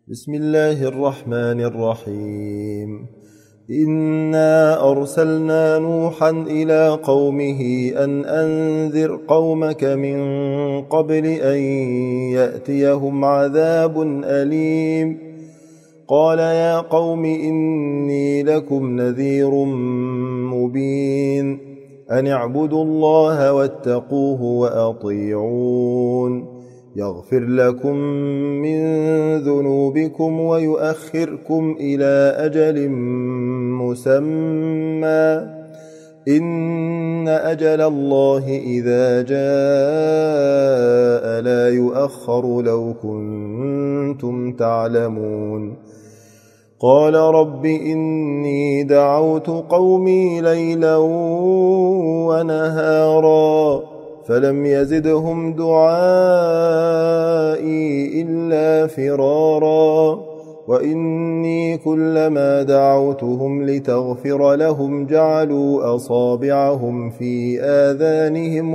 بسم الله الرحمن الرحيم. إنا أرسلنا نوحا إلى قومه أن أنذر قومك من قبل أن يأتيهم عذاب أليم. قال يا قوم إني لكم نذير مبين أن اعبدوا الله واتقوه وأطيعون يغفر لكم من ذنوبكم ويؤخركم إلى أجل مسمى إن أجل الله إذا جاء لا يؤخر لو كنتم تعلمون. قال رب إني دعوت قومي ليلا ونهارا فلم يزدهم دعائي إلا فرارا وإني كلما دعوتهم لتغفر لهم جعلوا أصابعهم في آذانهم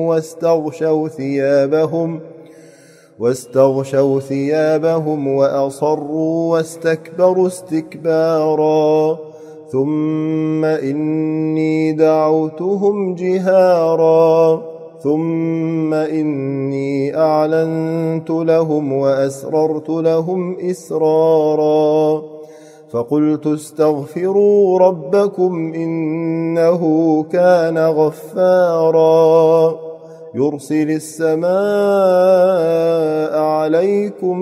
واستغشوا ثيابهم وأصروا واستكبروا استكبارا ثم إني دعوتهم جهارا ثم إني أعلنت لهم وأسررت لهم إسرارا فقلت استغفروا ربكم إنه كان غفارا يرسل السماء عليكم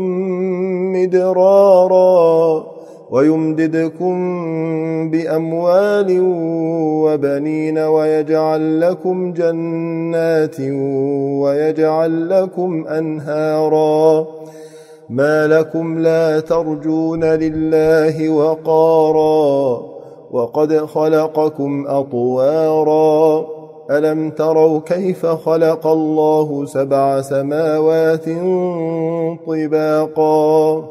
مدرارا ويمددكم بأموال وبنين ويجعل لكم جنات ويجعل لكم أنهارا ما لكم لا ترجون لله وقارا وقد خلقكم أطوارا ألم تروا كيف خلق الله 7 سماوات طباقا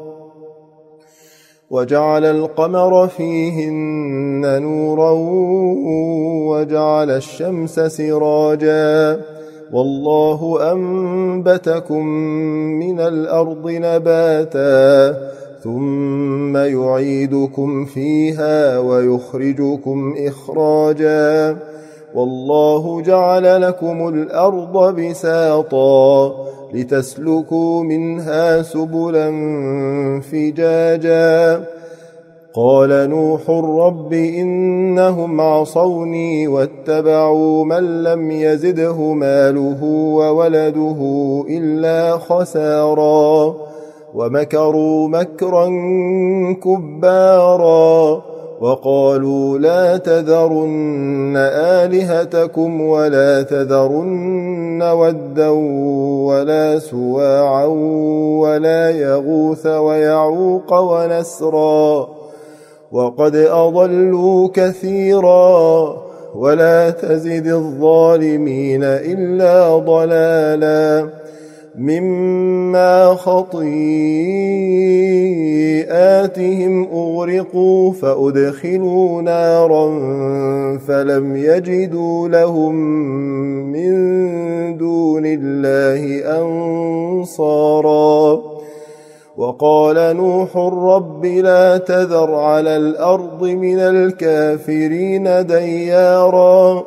وجعل القمر فيهن نورا وجعل الشمس سراجا والله أنبتكم من الأرض نباتا ثم يعيدكم فيها ويخرجكم إخراجا والله جعل لكم الأرض بساطا لتسلكوا منها سبلا فجاجا قال نوح رب إنهم عصوني واتبعوا من لم يزده ماله وولده إلا خسارا ومكروا مكرا كبارا وقالوا لا تذرن آلهتكم ولا تذرن ودا ولا سواعا ولا يغوث ويعوق ونسرا وقد أضلوا كثيرا ولا تزد الظالمين إلا ضلالا مما خطيئاتهم أغرقوا فأدخلوا نارا فلم يجدوا لهم من دون الله أنصارا وقال نوح رب لا تذر على الأرض من الكافرين ديارا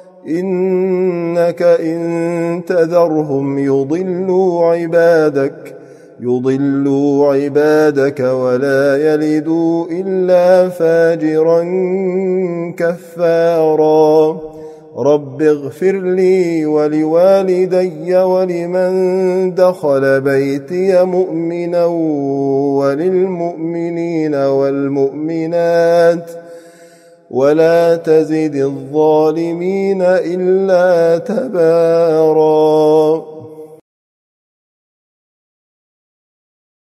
إنك إن تذرهم يضلوا عبادك ولا يلدوا إلا فاجرا كفارا رب اغفر لي ولوالدي ولمن دخل بيتي مؤمنا وللمؤمنين والمؤمنات ولا تزد الظالمين إلا تبارا.